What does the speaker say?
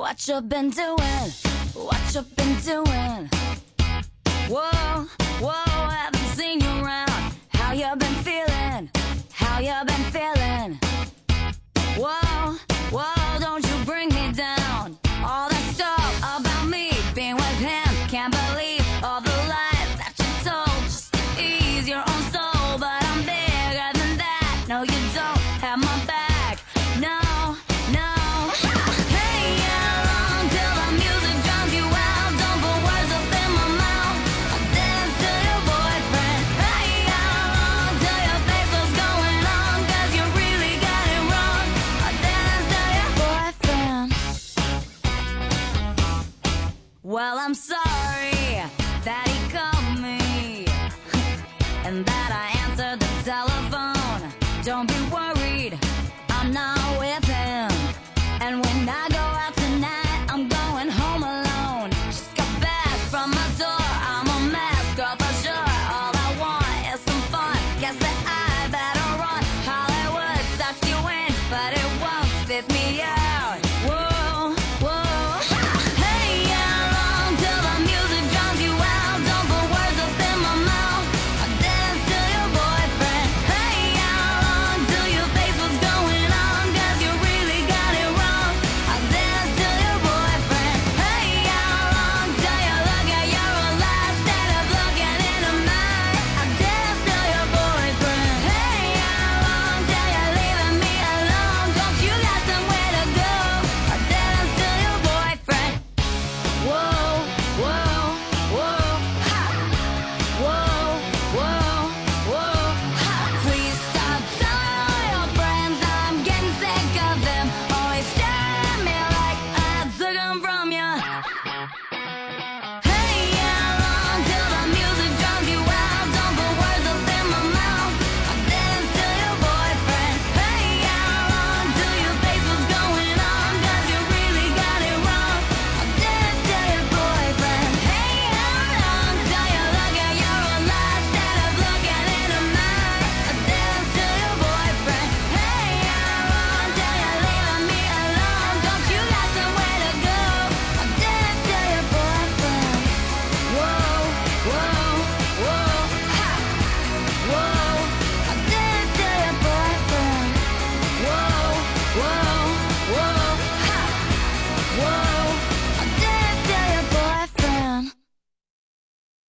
What you been doing? What you been doing? Whoa, whoa, haven't seen you around. How you been feeling? How you been feeling? Whoa, whoa, don't you bring me down. All that stuff about me being with him. Can't believe all the lies that you told just to ease your own soul. But I'm bigger than that. No, you don't have my back. No, no. Hey, how long till the music drowns you out? Don't put words up in my mouth. I'll dance to your boyfriend. Hey, how long till your face was going on? 'Cause you really got it wrong. I'll dance to your boyfriend. Well, I'm sorry that he called me and that I